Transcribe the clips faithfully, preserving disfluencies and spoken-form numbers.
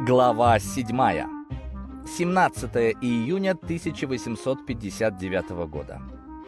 Глава седьмая. семнадцатое июня тысяча восемьсот пятьдесят девятого года.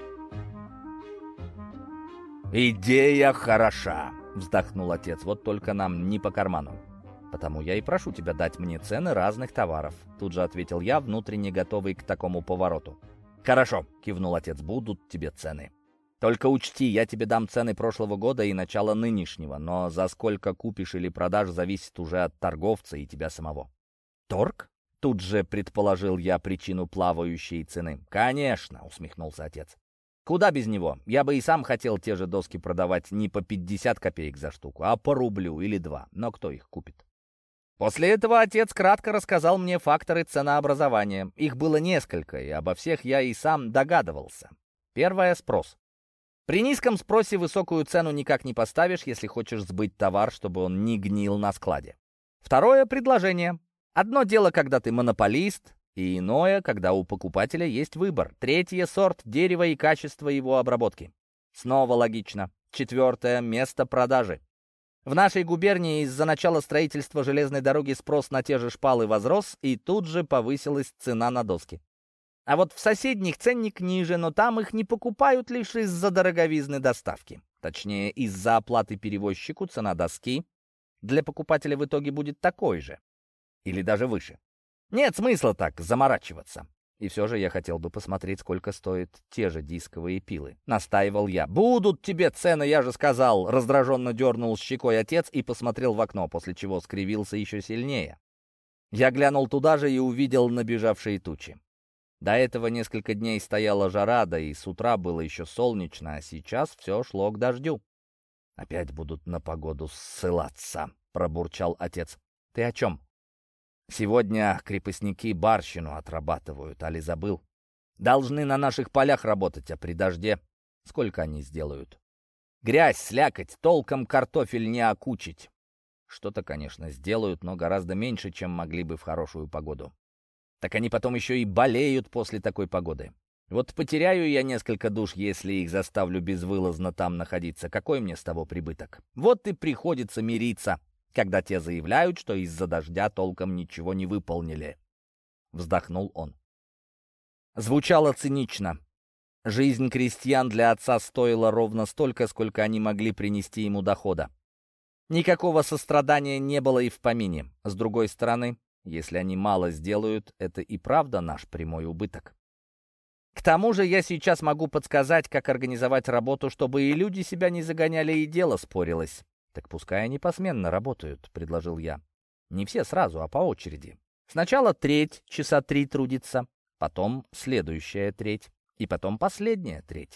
«Идея хороша!» — вздохнул отец. «Вот только нам не по карману. Потому я и прошу тебя дать мне цены разных товаров», — тут же ответил я, внутренне готовый к такому повороту. «Хорошо», — кивнул отец, — «будут тебе цены. Только учти, я тебе дам цены прошлого года и начала нынешнего, но за сколько купишь или продашь, зависит уже от торговца и тебя самого». «Торг?» — тут же предположил я причину плавающей цены. «Конечно», — усмехнулся отец. «Куда без него? Я бы и сам хотел те же доски продавать не по пятьдесят копеек за штуку, а по рублю или два. Но кто их купит?» После этого отец кратко рассказал мне факторы ценообразования. Их было несколько, и обо всех я и сам догадывался. Первое — спрос. При низком спросе высокую цену никак не поставишь, если хочешь сбыть товар, чтобы он не гнил на складе. Второе — предложение. Одно дело, когда ты монополист, и иное, когда у покупателя есть выбор. Третье — сорт дерева и качество его обработки. Снова логично. Четвертое — место продажи. В нашей губернии из-за начала строительства железной дороги спрос на те же шпалы возрос, и тут же повысилась цена на доски. А вот в соседних ценник ниже, но там их не покупают лишь из-за дороговизны доставки. Точнее, из-за оплаты перевозчику цена доски для покупателя в итоге будет такой же. Или даже выше. Нет смысла так заморачиваться. И все же я хотел бы посмотреть, сколько стоят те же дисковые пилы. Настаивал я. «Будут тебе цены, я же сказал!» Раздраженно дернул щекой отец и посмотрел в окно, после чего скривился еще сильнее. Я глянул туда же и увидел набежавшие тучи. До этого несколько дней стояла жара, да и с утра было еще солнечно, а сейчас все шло к дождю. «Опять будут на погоду ссылаться», — пробурчал отец. «Ты о чем?» «Сегодня крепостники барщину отрабатывают, али забыл? Должны на наших полях работать, а при дожде сколько они сделают? Грязь, слякоть, толком картофель не окучить. Что-то, конечно, сделают, но гораздо меньше, чем могли бы в хорошую погоду. Так они потом еще и болеют после такой погоды. Вот потеряю я несколько душ, если их заставлю безвылазно там находиться. Какой мне с того прибыток? Вот и приходится мириться, когда те заявляют, что из-за дождя толком ничего не выполнили». Вздохнул он. Звучало цинично. Жизнь крестьян для отца стоила ровно столько, сколько они могли принести ему дохода. Никакого сострадания не было и в помине. С другой стороны, если они мало сделают, это и правда наш прямой убыток. К тому же я сейчас могу подсказать, как организовать работу, чтобы и люди себя не загоняли, и дело спорилось. «Так пускай они посменно работают», — предложил я. «Не все сразу, а по очереди. Сначала треть, часа три трудится, потом следующая треть, и потом последняя треть».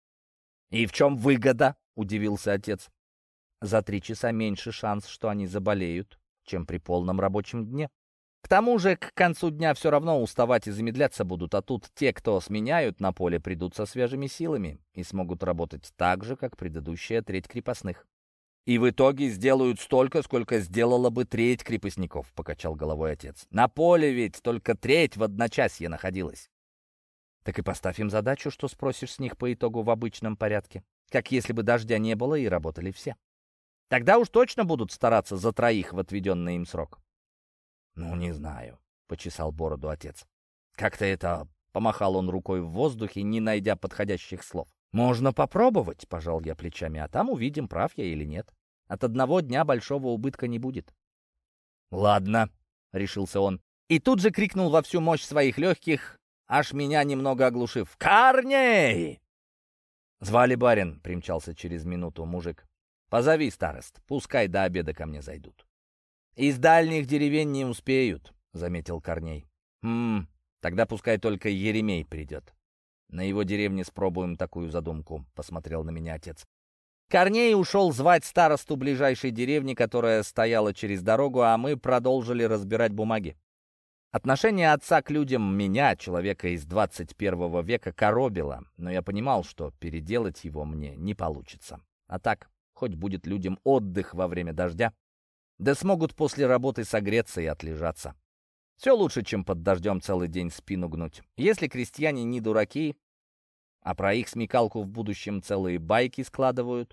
«И в чем выгода?» — удивился отец. «За три часа меньше шанс, что они заболеют, чем при полном рабочем дне. К тому же к концу дня все равно уставать и замедляться будут, а тут те, кто сменяют на поле, придут со свежими силами и смогут работать так же, как предыдущая треть крепостных». «И в итоге сделают столько, сколько сделала бы треть крепостников», — покачал головой отец. «На поле ведь только треть в одночасье находилась». «Так и поставь им задачу, что спросишь с них по итогу в обычном порядке, как если бы дождя не было и работали все. Тогда уж точно будут стараться за троих в отведенный им срок». «Ну, не знаю», — почесал бороду отец. «Как-то это...» — помахал он рукой в воздухе, не найдя подходящих слов. «Можно попробовать», — пожал я плечами, «а там увидим, прав я или нет. От одного дня большого убытка не будет». «Ладно», — решился он. И тут же крикнул во всю мощь своих легких, аж меня немного оглушив: «Корней!» «Звали барин», — примчался через минуту мужик. «Позови старост, пускай до обеда ко мне зайдут». «Из дальних деревень не успеют», — заметил Корней. «Хм, тогда пускай только Еремей придет. На его деревне спробуем такую задумку», — посмотрел на меня отец. Корней ушел звать старосту ближайшей деревни, которая стояла через дорогу, а мы продолжили разбирать бумаги. Отношение отца к людям меня, человека из двадцать первого века, коробило, но я понимал, что переделать его мне не получится. А так, хоть будет людям отдых во время дождя, да смогут после работы согреться и отлежаться. Все лучше, чем под дождем целый день спину гнуть. Если крестьяне не дураки, а про их смекалку в будущем целые байки складывают,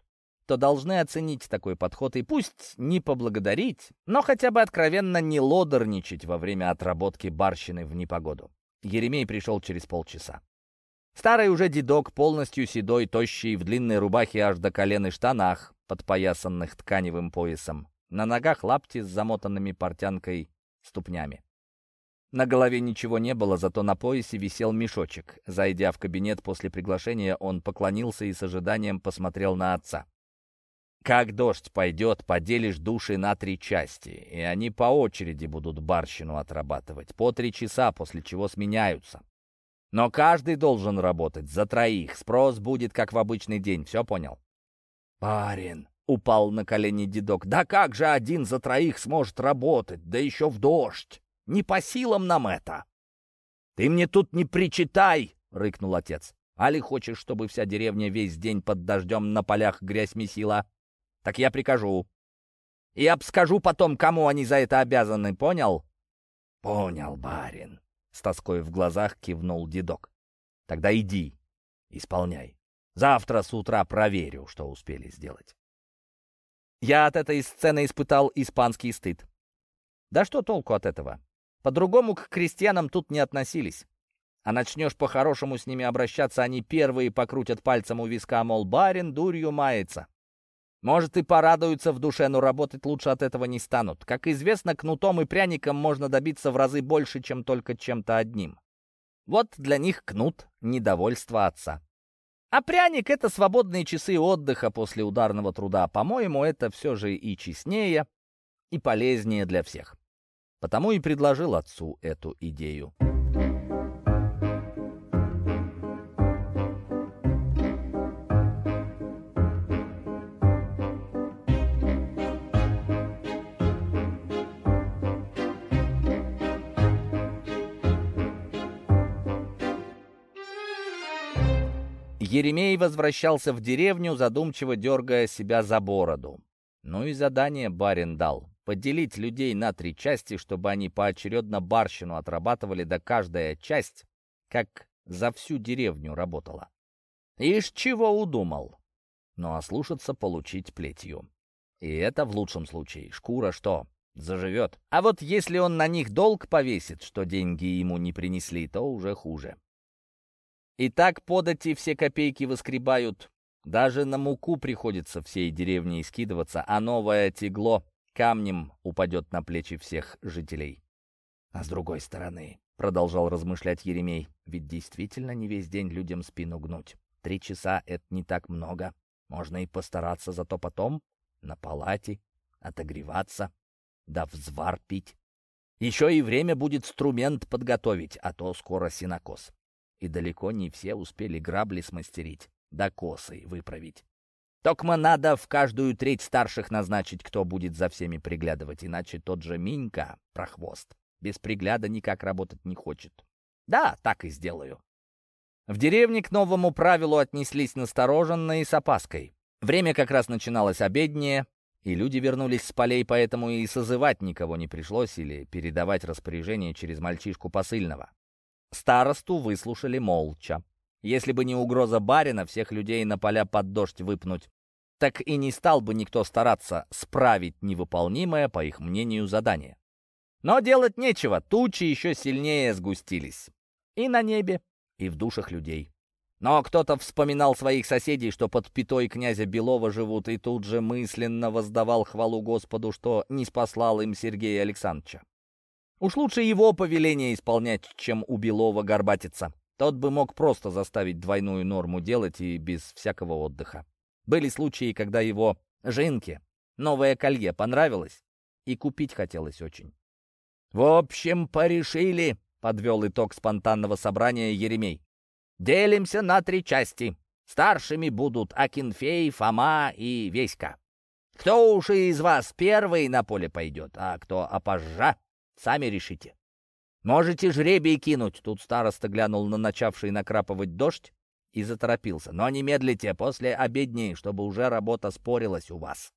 то должны оценить такой подход и пусть не поблагодарить, но хотя бы откровенно не лодорничать во время отработки барщины в непогоду. Еремей пришел через полчаса. Старый уже дедок, полностью седой, тощий, в длинной рубахе аж до колен и штанах, подпоясанных тканевым поясом. На ногах лапти с замотанными портянкой ступнями. На голове ничего не было, зато на поясе висел мешочек. Зайдя в кабинет после приглашения, он поклонился и с ожиданием посмотрел на отца. «Как дождь пойдет, поделишь души на три части, и они по очереди будут барщину отрабатывать, по три часа, после чего сменяются. Но каждый должен работать за троих, спрос будет как в обычный день, все понял?» «Барин!» — упал на колени дедок. «Да как же один за троих сможет работать, да еще в дождь? Не по силам нам это!» «Ты мне тут не причитай!» — рыкнул отец. «Али хочешь, чтобы вся деревня весь день под дождем на полях грязь месила? Так я прикажу. И обскажу потом, кому они за это обязаны, понял?» «Понял, барин!» — с тоской в глазах кивнул дедок. «Тогда иди, исполняй. Завтра с утра проверю, что успели сделать». Я от этой сцены испытал испанский стыд. Да что толку от этого? По-другому к крестьянам тут не относились. А начнешь по-хорошему с ними обращаться, они первые покрутят пальцем у виска, мол, барин дурью мается. Может, и порадуются в душе, но работать лучше от этого не станут. Как известно, кнутом и пряником можно добиться в разы больше, чем только чем-то одним. Вот для них кнут — недовольство отца. А пряник — это свободные часы отдыха после ударного труда. По-моему, это все же и честнее, и полезнее для всех. Потому и предложил отцу эту идею. Еремей возвращался в деревню, задумчиво дергая себя за бороду. Ну и задание барин дал — поделить людей на три части, чтобы они поочередно барщину отрабатывали, да каждая часть, как за всю деревню, работала. Ишь чего удумал? Ну а слушаться получить плетью. И это в лучшем случае. Шкура что? Заживет. А вот если он на них долг повесит, что деньги ему не принесли, то уже хуже. И так подати все копейки выскребают. Даже на муку приходится всей деревне скидываться, а новое тягло камнем упадет на плечи всех жителей. А с другой стороны, продолжал размышлять Еремей, ведь действительно не весь день людям спину гнуть. Три часа — это не так много. Можно и постараться, зато потом на палате отогреваться, да взвар пить. Еще и время будет инструмент подготовить, а то скоро сенокос. И далеко не все успели грабли смастерить, да косы выправить. Токмо надо в каждую треть старших назначить, кто будет за всеми приглядывать, иначе тот же Минька, прохвост, без пригляда никак работать не хочет. Да, так и сделаю. В деревне к новому правилу отнеслись настороженно и с опаской. Время как раз начиналось обеднее, и люди вернулись с полей, поэтому и созывать никого не пришлось или передавать распоряжение через мальчишку посыльного. Старосту выслушали молча. Если бы не угроза барина всех людей на поля под дождь выпнуть, так и не стал бы никто стараться справить невыполнимое, по их мнению, задание. Но делать нечего, тучи еще сильнее сгустились. И на небе, и в душах людей. Но кто-то вспоминал своих соседей, что под пятой князя Белова живут, и тут же мысленно воздавал хвалу Господу, что не спаслал им Сергея Александровича. Уж лучше его повеление исполнять, чем у Белова горбатиться. Тот бы мог просто заставить двойную норму делать и без всякого отдыха. Были случаи, когда его Жинке новое колье понравилось, и купить хотелось очень. «В общем, порешили», — подвел итог спонтанного собрания Еремей. «Делимся на три части. Старшими будут Акинфей, Фома и Веська. Кто уж из вас первый на поле пойдет, а кто опозжа, сами решите. Можете жребий кинуть». Тут староста глянул на начавший накрапывать дождь и заторопился. «Но не медлите, после обедни, чтобы уже работа спорилась у вас».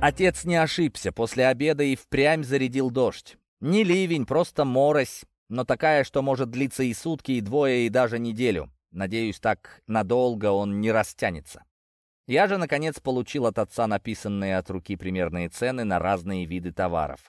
Отец не ошибся, после обеда и впрямь зарядил дождь. Не ливень, просто морось, но такая, что может длиться и сутки, и двое, и даже неделю. Надеюсь, так надолго он не растянется. Я же, наконец, получил от отца написанные от руки примерные цены на разные виды товаров.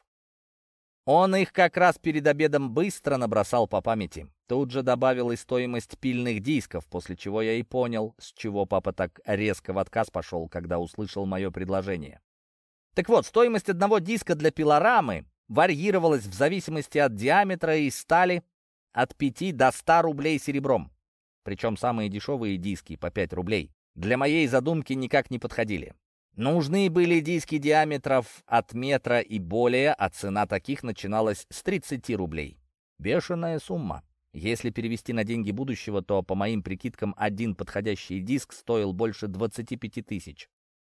Он их как раз перед обедом быстро набросал по памяти. Тут же добавил и стоимость пильных дисков, после чего я и понял, с чего папа так резко в отказ пошел, когда услышал мое предложение. Так вот, стоимость одного диска для пилорамы варьировалась в зависимости от диаметра и стали от пяти до ста рублей серебром. Причем самые дешевые диски по пять рублей для моей задумки никак не подходили. Нужны были диски диаметров от метра и более, а цена таких начиналась с тридцати рублей. Бешеная сумма. Если перевести на деньги будущего, то, по моим прикидкам, один подходящий диск стоил больше двадцати пяти тысяч.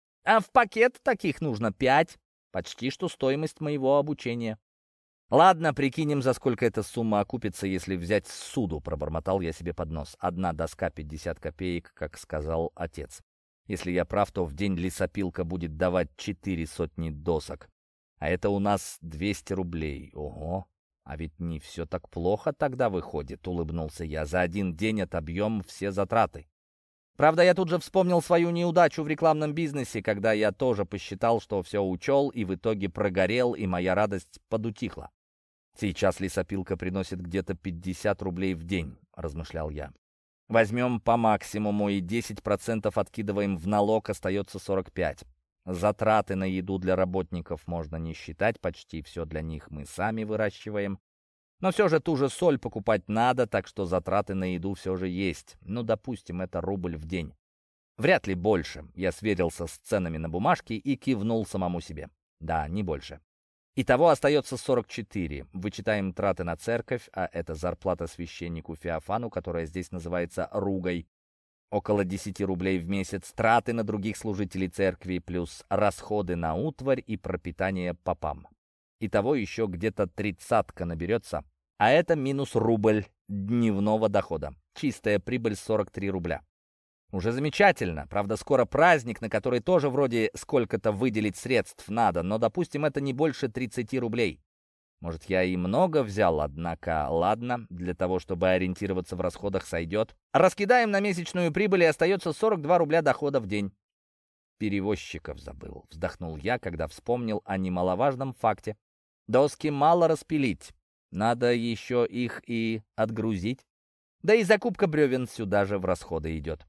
А в пакет таких нужно пять, почти что стоимость моего обучения. «Ладно, прикинем, за сколько эта сумма окупится, если взять ссуду», — пробормотал я себе под нос. «Одна доска пятьдесят копеек, как сказал отец. Если я прав, то в день лесопилка будет давать четыре сотни досок. А это у нас двести рублей. Ого! А ведь не все так плохо тогда выходит», — улыбнулся я. «За один день отобьем все затраты». Правда, я тут же вспомнил свою неудачу в рекламном бизнесе, когда я тоже посчитал, что все учел, и в итоге прогорел, и моя радость подутихла. «Сейчас лесопилка приносит где-то пятьдесят рублей в день», — размышлял я. «Возьмем по максимуму и десять процентов откидываем в налог, остается сорок пять. Затраты на еду для работников можно не считать, почти все для них мы сами выращиваем. Но все же ту же соль покупать надо, так что затраты на еду все же есть. Ну, допустим, это рубль в день. Вряд ли больше». Я сверился с ценами на бумажке и кивнул самому себе. Да, не больше. Итого остается сорок четыре. Вычитаем траты на церковь, а это зарплата священнику Феофану, которая здесь называется ругой. Около десяти рублей в месяц. Траты на других служителей церкви, плюс расходы на утварь и пропитание попам. Итого еще где-то тридцатка наберется, а это минус рубль дневного дохода. Чистая прибыль сорок три рубля. Уже замечательно. Правда, скоро праздник, на который тоже вроде сколько-то выделить средств надо, но, допустим, это не больше тридцати рублей. Может, я и много взял, однако, ладно, для того, чтобы ориентироваться в расходах, сойдет. Раскидаем на месячную прибыль, и остается сорок два рубля дохода в день. Перевозчиков забыл, вздохнул я, когда вспомнил о немаловажном факте. Доски мало распилить, надо еще их и отгрузить. Да и закупка бревен сюда же в расходы идет.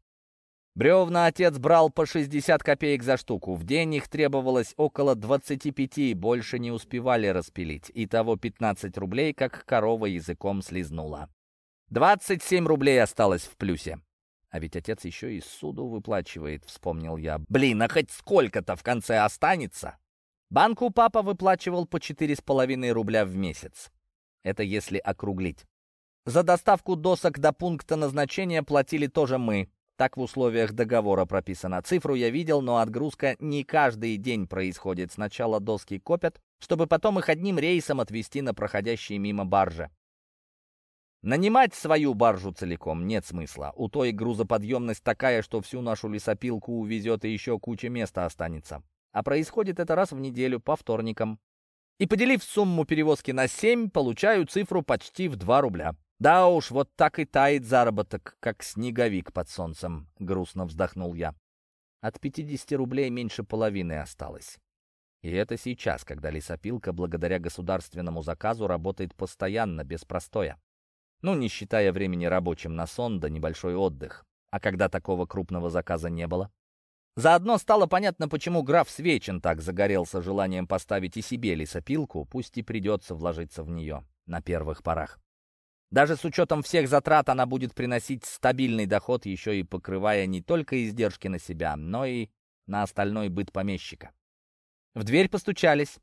Бревна отец брал по шестьдесят копеек за штуку. В день их требовалось около двадцати пяти, больше не успевали распилить. Итого пятнадцать рублей, как корова языком слизнула. двадцать семь рублей осталось в плюсе. А ведь отец еще и суду выплачивает, вспомнил я. Блин, а хоть сколько-то в конце останется? Банку папа выплачивал по четыре с половиной рубля в месяц. Это если округлить. За доставку досок до пункта назначения платили тоже мы. Так в условиях договора прописано. Цифру я видел, но отгрузка не каждый день происходит. Сначала доски копят, чтобы потом их одним рейсом отвезти на проходящие мимо баржи. Нанимать свою баржу целиком нет смысла. У той грузоподъемность такая, что всю нашу лесопилку увезет и еще куча места останется. А происходит это раз в неделю по вторникам. И поделив сумму перевозки на семь, получаю цифру почти в два рубля. Да уж, вот так и тает заработок, как снеговик под солнцем, грустно вздохнул я. От пятидесяти рублей меньше половины осталось. И это сейчас, когда лесопилка благодаря государственному заказу работает постоянно, без простоя. Ну, не считая времени рабочим на сон да небольшой отдых. А когда такого крупного заказа не было? Заодно стало понятно, почему граф Свечин так загорелся желанием поставить и себе лесопилку, пусть и придется вложиться в нее на первых порах. Даже с учетом всех затрат она будет приносить стабильный доход, еще и покрывая не только издержки на себя, но и на остальной быт помещика. В дверь постучались,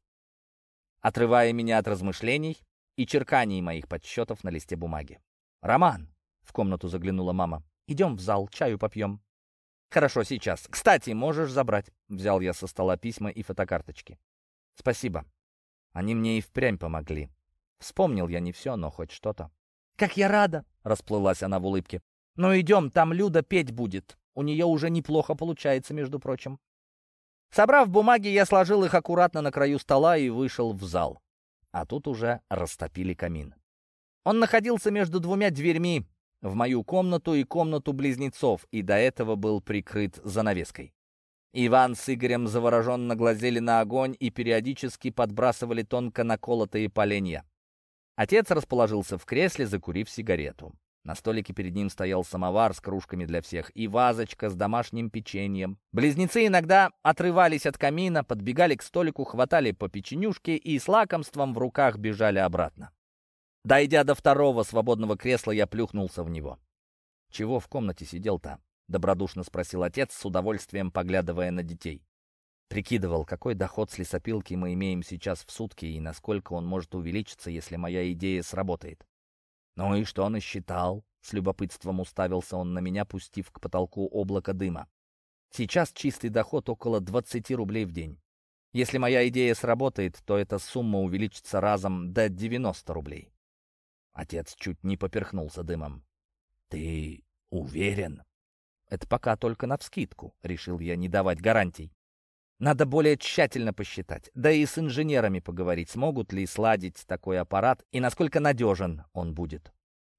отрывая меня от размышлений и черканий моих подсчетов на листе бумаги. «Роман!» — в комнату заглянула мама. «Идем в зал, чаю попьем». «Хорошо, сейчас. Кстати, можешь забрать». Взял я со стола письма и фотокарточки. «Спасибо. Они мне и впрямь помогли. Вспомнил я не все, но хоть что-то». «Как я рада!» — расплылась она в улыбке. «Ну идем, там Люда петь будет. У нее уже неплохо получается, между прочим». Собрав бумаги, я сложил их аккуратно на краю стола и вышел в зал. А тут уже растопили камин. Он находился между двумя дверьми, в мою комнату и комнату близнецов, и до этого был прикрыт занавеской. Иван с Игорем завороженно глазели на огонь и периодически подбрасывали тонко наколотые поленья. Отец расположился в кресле, закурив сигарету. На столике перед ним стоял самовар с кружками для всех и вазочка с домашним печеньем. Близнецы иногда отрывались от камина, подбегали к столику, хватали по печенюшке и с лакомством в руках бежали обратно. Дойдя до второго свободного кресла, я плюхнулся в него. «Чего в комнате сидел-то?» — добродушно спросил отец, с удовольствием поглядывая на детей. Прикидывал, какой доход с лесопилки мы имеем сейчас в сутки и насколько он может увеличиться, если моя идея сработает. «Ну и что насчитал?» — с любопытством уставился он на меня, пустив к потолку облако дыма. «Сейчас чистый доход около двадцати рублей в день. Если моя идея сработает, то эта сумма увеличится разом до девяноста рублей». Отец чуть не поперхнулся дымом. «Ты уверен?» «Это пока только навскидку», — решил я не давать гарантий. «Надо более тщательно посчитать, да и с инженерами поговорить, смогут ли сладить такой аппарат и насколько надежен он будет».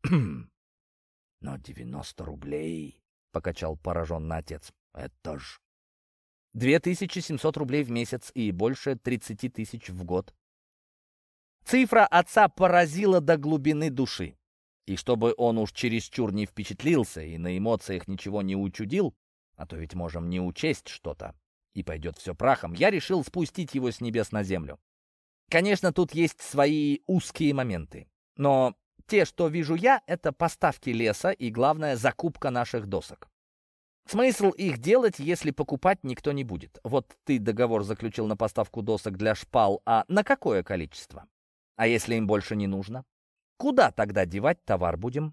«Но девяносто рублей», — покачал пораженно отец, — «это ж...» «Две тысячи семьсот рублей в месяц и больше тридцати тысяч в год». Цифра отца поразила до глубины души. И чтобы он уж чересчур не впечатлился и на эмоциях ничего не учудил, а то ведь можем не учесть что-то, и пойдет все прахом, я решил спустить его с небес на землю. Конечно, тут есть свои узкие моменты, но те, что вижу я, это поставки леса и, главное, закупка наших досок. Смысл их делать, если покупать никто не будет? Вот ты договор заключил на поставку досок для шпал, а на какое количество? А если им больше не нужно? Куда тогда девать товар будем?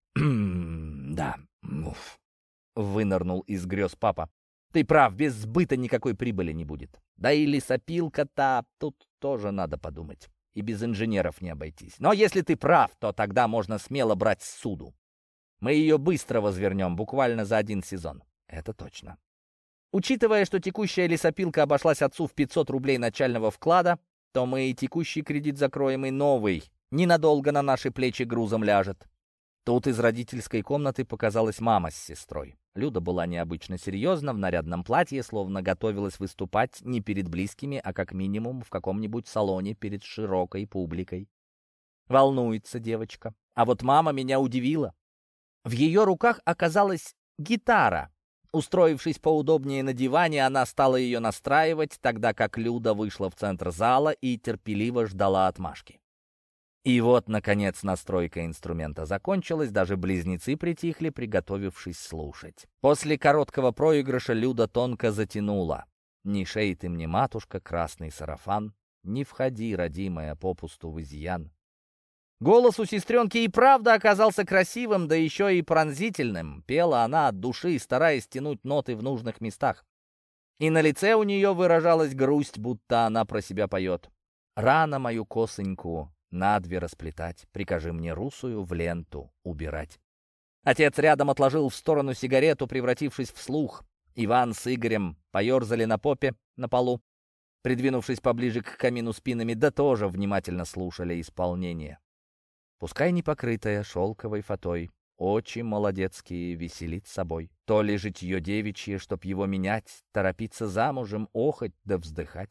«Да, уф», — вынырнул из грез папа. «Ты прав, без сбыта никакой прибыли не будет. Да и лесопилка-то тут тоже надо подумать. И без инженеров не обойтись. Но если ты прав, то тогда можно смело брать ссуду. Мы ее быстро возвернем, буквально за один сезон». «Это точно». Учитывая, что текущая лесопилка обошлась отцу в пятьсот рублей начального вклада, то мы и текущий кредит закроем, и новый ненадолго на наши плечи грузом ляжет. Тут из родительской комнаты показалась мама с сестрой. Люда была необычно серьезна, в нарядном платье, словно готовилась выступать не перед близкими, а как минимум в каком-нибудь салоне перед широкой публикой. Волнуется девочка. А вот мама меня удивила. В ее руках оказалась гитара. Устроившись поудобнее на диване, она стала ее настраивать, тогда как Люда вышла в центр зала и терпеливо ждала отмашки. И вот, наконец, настройка инструмента закончилась, даже близнецы притихли, приготовившись слушать. После короткого проигрыша Люда тонко затянула. «Не шей ты мне, матушка, красный сарафан, не входи, родимая, попусту в изъян». Голос у сестренки и правда оказался красивым, да еще и пронзительным. Пела она от души, стараясь тянуть ноты в нужных местах. И на лице у нее выражалась грусть, будто она про себя поет. «Рано мою косоньку надве расплетать, прикажи мне русую в ленту убирать». Отец рядом отложил в сторону сигарету, превратившись в слух. Иван с Игорем поерзали на попе на полу, придвинувшись поближе к камину спинами, да тоже внимательно слушали исполнение. Пускай не покрытая шелковой фатой, очи молодецкие веселит собой. То ли житье девичье, чтоб его менять, торопиться замужем, охоть да вздыхать.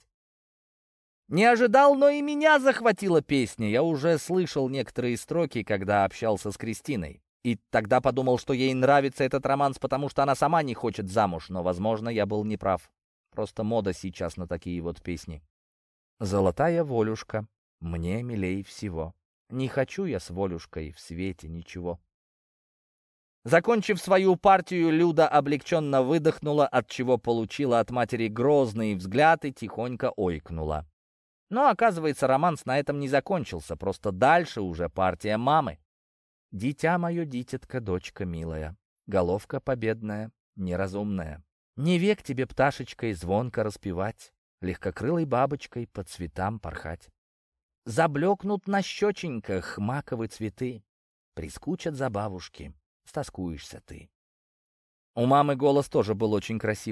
Не ожидал, но и меня захватила песня. Я уже слышал некоторые строки, когда общался с Кристиной. И тогда подумал, что ей нравится этот романс, потому что она сама не хочет замуж, но, возможно, я был неправ. Просто мода сейчас на такие вот песни. «Золотая волюшка, мне милей всего. Не хочу я с волюшкой в свете ничего». Закончив свою партию, Люда облегченно выдохнула, отчего получила от матери грозный взгляд и тихонько ойкнула. Но, оказывается, романс на этом не закончился, просто дальше уже партия мамы. «Дитя мое, дитятка, дочка милая, головка победная, неразумная, не век тебе пташечкой звонко распевать, легкокрылой бабочкой по цветам порхать. Заблекнут на щеченьках маковые цветы, прискучат забавушки, стоскуешься ты». У мамы голос тоже был очень красивым.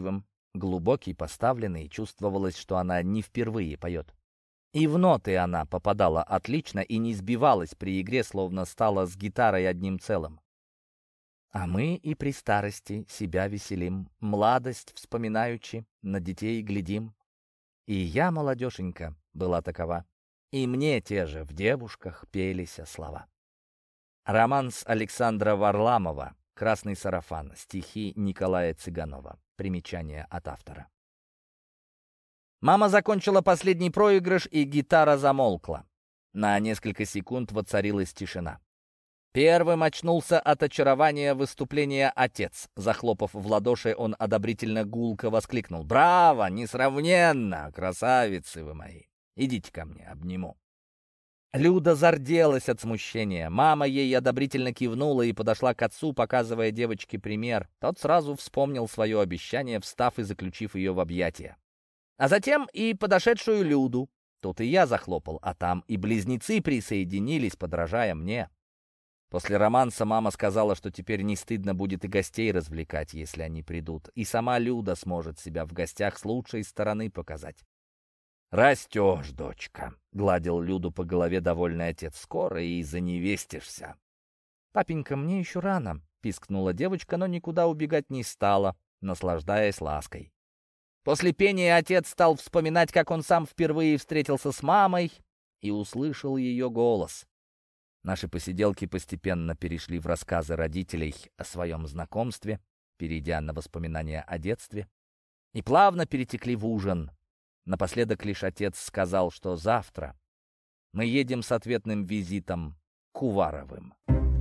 глубокий, поставленный, чувствовалось, что она не впервые поет. И в ноты она попадала отлично и не сбивалась при игре, словно стала с гитарой одним целым. А мы и при старости себя веселим, младость вспоминаючи, на детей глядим. И я, молодеженька, была такова, и мне те же в девушках пелися слова. Романс Александра Варламова «Красный сарафан», стихи Николая Цыганова. Примечание от автора. Мама закончила последний проигрыш, и гитара замолкла. На несколько секунд воцарилась тишина. Первым очнулся от очарования выступления отец. Захлопав в ладоши, он одобрительно гулко воскликнул: «Браво! Несравненно! Красавицы вы мои! Идите ко мне, обниму». Люда зарделась от смущения. Мама ей одобрительно кивнула и подошла к отцу, показывая девочке пример. Тот сразу вспомнил свое обещание, встав и заключив ее в объятия. А затем и подошедшую Люду. Тут и я захлопал, а там и близнецы присоединились, подражая мне. После романса мама сказала, что теперь не стыдно будет и гостей развлекать, если они придут, и сама Люда сможет себя в гостях с лучшей стороны показать. «Растешь, дочка», — гладил Люду по голове довольный отец, — «скоро и заневестишься». «Папенька, мне еще рано», — пискнула девочка, но никуда убегать не стала, наслаждаясь лаской. После пения отец стал вспоминать, как он сам впервые встретился с мамой и услышал ее голос. Наши посиделки постепенно перешли в рассказы родителей о своем знакомстве, перейдя на воспоминания о детстве, и плавно перетекли в ужин. Напоследок лишь отец сказал, что завтра мы едем с ответным визитом к Уваровым.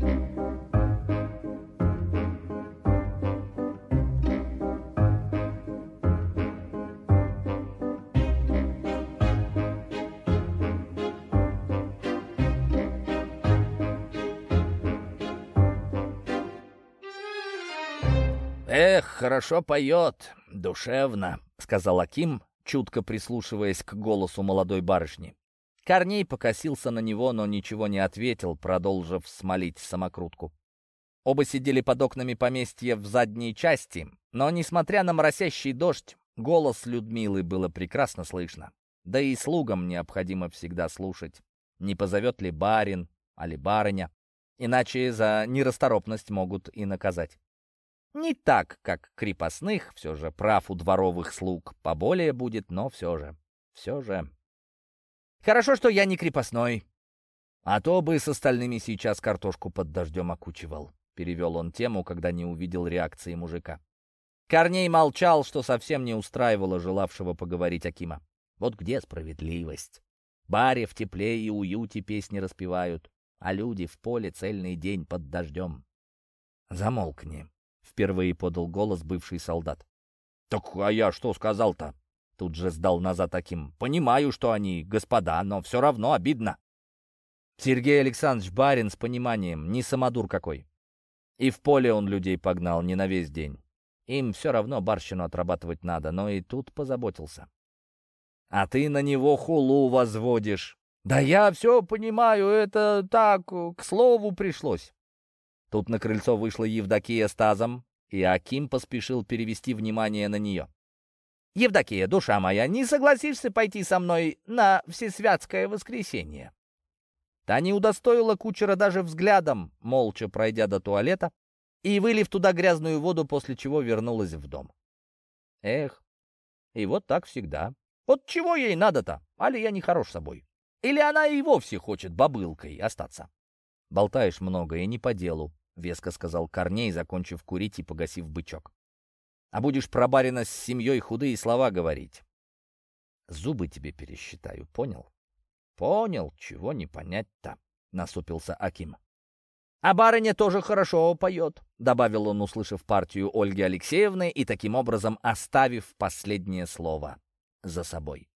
«Эх, хорошо поет, душевно», — сказал Аким, чутко прислушиваясь к голосу молодой барышни. Корней покосился на него, но ничего не ответил, продолжив смолить самокрутку. Оба сидели под окнами поместья в задней части, но, несмотря на моросящий дождь, голос Людмилы было прекрасно слышно. Да и слугам необходимо всегда слушать, не позовет ли барин, али барыня, иначе за нерасторопность могут и наказать. Не так, как крепостных, все же прав у дворовых слуг поболее будет, но все же, все же. Хорошо, что я не крепостной, а то бы с остальными сейчас картошку под дождем окучивал. Перевел он тему, когда не увидел реакции мужика. Корней молчал, что совсем не устраивало желавшего поговорить Акима. Вот где справедливость? Баре в тепле и уюте песни распевают, а люди в поле цельный день под дождем. Замолкни. Впервые подал голос бывший солдат. «Так а я что сказал-то?» Тут же сдал назад Аким. «Понимаю, что они господа, но все равно обидно». Сергей Александрович барин с пониманием, не самодур какой. И в поле он людей погнал не на весь день. Им все равно барщину отрабатывать надо, но и тут позаботился. А ты на него хулу возводишь. Да я все понимаю, это так, к слову пришлось. Тут на крыльцо вышла Евдокия с тазом, и Аким поспешил перевести внимание на нее. «Евдокия, душа моя, не согласишься пойти со мной на Всесвятское воскресенье?» Та не удостоила кучера даже взглядом, молча пройдя до туалета и вылив туда грязную воду, после чего вернулась в дом. Эх, и вот так всегда. Вот чего ей надо-то? Али я не хорош собой? Или она и вовсе хочет бабылкой остаться? «Болтаешь много и не по делу», — веско сказал Корней, закончив курить и погасив бычок. «А будешь про барина с семьей худые слова говорить. Зубы тебе пересчитаю, понял?» «Понял, чего не понять-то», — насупился Аким. «А барыня тоже хорошо поет», — добавил он, услышав партию Ольги Алексеевны и таким образом оставив последнее слово за собой.